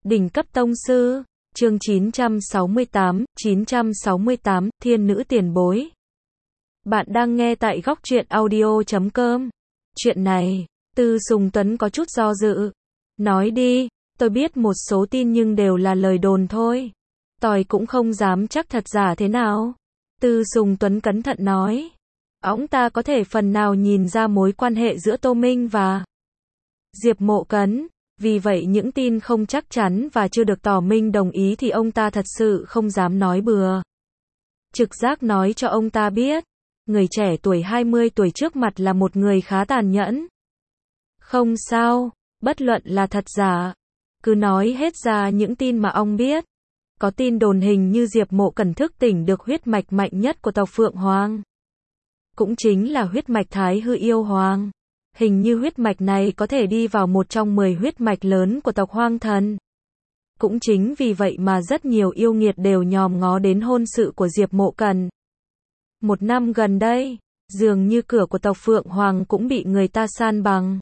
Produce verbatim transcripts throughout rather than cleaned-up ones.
Đỉnh cấp tông sư, chương chín trăm sáu mươi tám, chín trăm sáu mươi tám, thiên nữ tiền bối. Bạn đang nghe tại góc truyện audio chấm com. Chuyện này, Tư Sùng Tuấn có chút do dự. Nói đi, tôi biết một số tin nhưng đều là lời đồn thôi. Tôi cũng không dám chắc thật giả thế nào. Tư Sùng Tuấn cẩn thận nói. Ổng ta có thể phần nào nhìn ra mối quan hệ giữa Tô Minh và Diệp Mộ Cấn. Vì vậy những tin không chắc chắn và chưa được tỏ minh đồng ý thì ông ta thật sự không dám nói bừa. Trực giác nói cho ông ta biết, người trẻ tuổi hai mươi tuổi trước mặt là một người khá tàn nhẫn. Không sao, bất luận là thật giả, cứ nói hết ra những tin mà ông biết. Có tin đồn hình như Diệp Mộ Cẩn thức tỉnh được huyết mạch mạnh nhất của tộc Phượng Hoàng. Cũng chính là huyết mạch Thái Hư Yêu Hoàng. Hình như huyết mạch này có thể đi vào một trong mười huyết mạch lớn của tộc Hoang Thần. Cũng chính vì vậy mà rất nhiều yêu nghiệt đều nhòm ngó đến hôn sự của Diệp Mộ Cẩn. Một năm gần đây, dường như cửa của tộc Phượng Hoàng cũng bị người ta san bằng.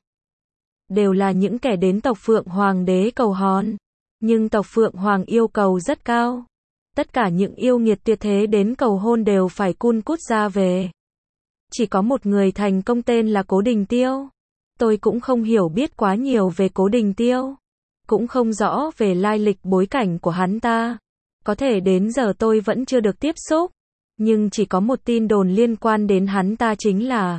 Đều là những kẻ đến tộc Phượng Hoàng đế cầu hôn. Nhưng tộc Phượng Hoàng yêu cầu rất cao. Tất cả những yêu nghiệt tuyệt thế đến cầu hôn đều phải cun cút ra về. Chỉ có một người thành công tên là Cố Đình Tiêu. Tôi cũng không hiểu biết quá nhiều về Cố Đình Tiêu. Cũng không rõ về lai lịch bối cảnh của hắn ta. Có thể đến giờ tôi vẫn chưa được tiếp xúc. Nhưng chỉ có một tin đồn liên quan đến hắn ta chính là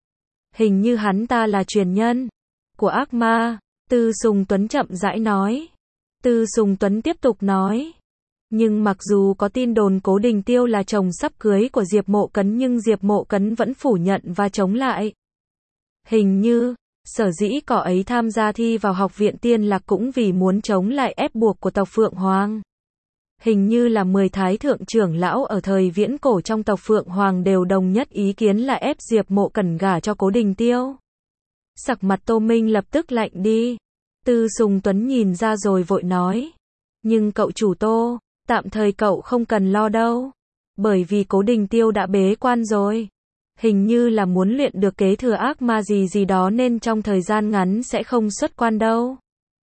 hình như hắn ta là truyền nhân của ác ma. Tư Sùng Tuấn chậm rãi nói. Tư Sùng Tuấn tiếp tục nói. Nhưng mặc dù có tin đồn Cố Đình Tiêu là chồng sắp cưới của Diệp Mộ Cấn nhưng Diệp Mộ Cấn vẫn phủ nhận và chống lại. Hình như, sở dĩ cậu ấy tham gia thi vào học viện Tiên Lạc cũng vì muốn chống lại ép buộc của tộc Phượng Hoàng. Hình như là mười thái thượng trưởng lão ở thời viễn cổ trong tộc Phượng Hoàng đều đồng nhất ý kiến là ép Diệp Mộ Cẩn gả cho Cố Đình Tiêu. Sắc mặt Tô Minh lập tức lạnh đi. Tư Sùng Tuấn nhìn ra rồi vội nói. Nhưng cậu chủ Tô, tạm thời cậu không cần lo đâu. Bởi vì Cố Đình Tiêu đã bế quan rồi. Hình như là muốn luyện được kế thừa ác ma gì gì đó nên trong thời gian ngắn sẽ không xuất quan đâu.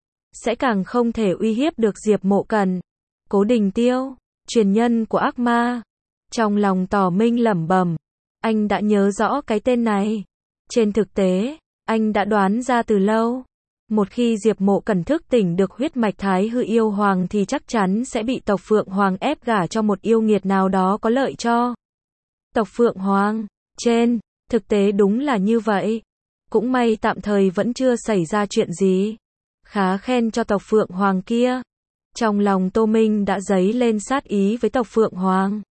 Sẽ càng không thể uy hiếp được Diệp Mộ Cẩn. Cố Đình Tiêu, truyền nhân của ác ma. Trong lòng Tỏ Minh lẩm bẩm. Anh đã nhớ rõ cái tên này. Trên thực tế, anh đã đoán ra từ lâu. Một khi Diệp Mộ Cẩn thức tỉnh được huyết mạch Thái Hư Yêu Hoàng thì chắc chắn sẽ bị tộc Phượng Hoàng ép gả cho một yêu nghiệt nào đó có lợi cho tộc Phượng Hoàng. Trên thực tế đúng là như vậy. Cũng may tạm thời vẫn chưa xảy ra chuyện gì. Khá khen cho tộc Phượng Hoàng kia. Trong lòng Tô Minh đã dấy lên sát ý với tộc Phượng Hoàng.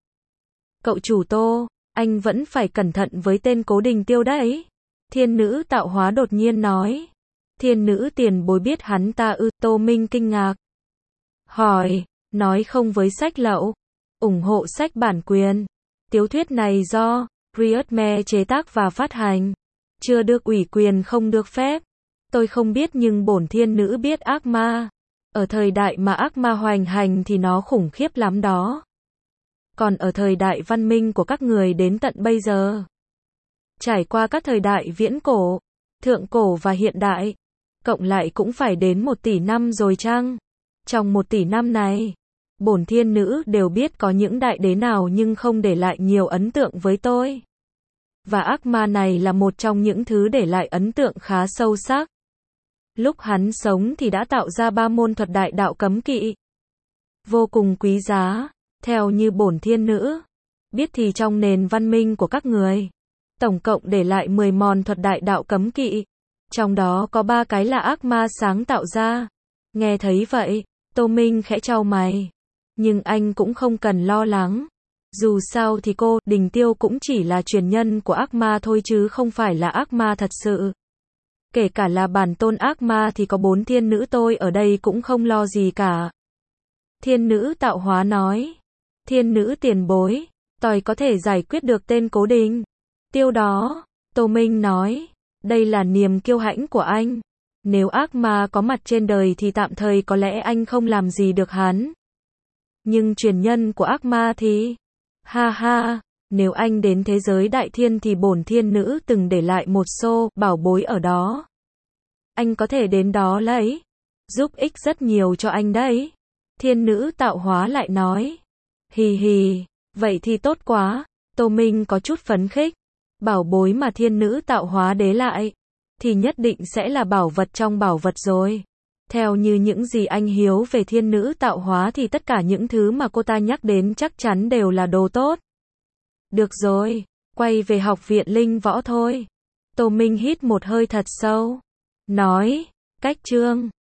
Cậu chủ Tô, anh vẫn phải cẩn thận với tên Cố Đình Tiêu đấy. Thiên nữ tạo hóa đột nhiên nói. Thiên nữ tiền bối biết hắn ta ư? Tô Minh kinh ngạc. Hỏi, nói không với sách lậu. Ủng hộ sách bản quyền. Tiểu thuyết này do Riotme chế tác và phát hành. Chưa được ủy quyền không được phép. Tôi không biết nhưng bổn thiên nữ biết ác ma. Ở thời đại mà ác ma hoành hành thì nó khủng khiếp lắm đó. Còn ở thời đại văn minh của các người đến tận bây giờ. Trải qua các thời đại viễn cổ, thượng cổ và hiện đại. Cộng lại cũng phải đến một tỷ năm rồi chăng? Trong một tỷ năm này, bổn thiên nữ đều biết có những đại đế nào nhưng không để lại nhiều ấn tượng với tôi. Và ác ma này là một trong những thứ để lại ấn tượng khá sâu sắc. Lúc hắn sống thì đã tạo ra ba môn thuật đại đạo cấm kỵ. Vô cùng quý giá, theo như bổn thiên nữ. Biết thì trong nền văn minh của các người, tổng cộng để lại mười môn thuật đại đạo cấm kỵ. Trong đó có ba cái là ác ma sáng tạo ra. Nghe thấy vậy, Tô Minh khẽ chau mày. Nhưng anh cũng không cần lo lắng. Dù sao thì cô, Đình Tiêu cũng chỉ là truyền nhân của ác ma thôi chứ không phải là ác ma thật sự. Kể cả là bản tôn ác ma thì có bốn thiên nữ tôi ở đây cũng không lo gì cả. Thiên nữ tạo hóa nói. Thiên nữ tiền bối, tôi có thể giải quyết được tên Cố Đình Tiêu đó. Tô Minh nói. Đây là niềm kiêu hãnh của anh. Nếu ác ma có mặt trên đời thì tạm thời có lẽ anh không làm gì được hắn. Nhưng truyền nhân của ác ma thì... Ha ha, nếu anh đến thế giới đại thiên thì bổn thiên nữ từng để lại một xô bảo bối ở đó. Anh có thể đến đó lấy. giúp ích rất nhiều cho anh đấy. Thiên nữ tạo hóa lại nói. Hì hì, vậy thì tốt quá. Tô Minh có chút phấn khích. Bảo bối mà thiên nữ tạo hóa đế lại, thì nhất định sẽ là bảo vật trong bảo vật rồi. Theo như những gì anh Hiếu về thiên nữ tạo hóa thì tất cả những thứ mà cô ta nhắc đến chắc chắn đều là đồ tốt. Được rồi, quay về học viện linh võ thôi. Tô Minh hít một hơi thật sâu. Nói, cách chương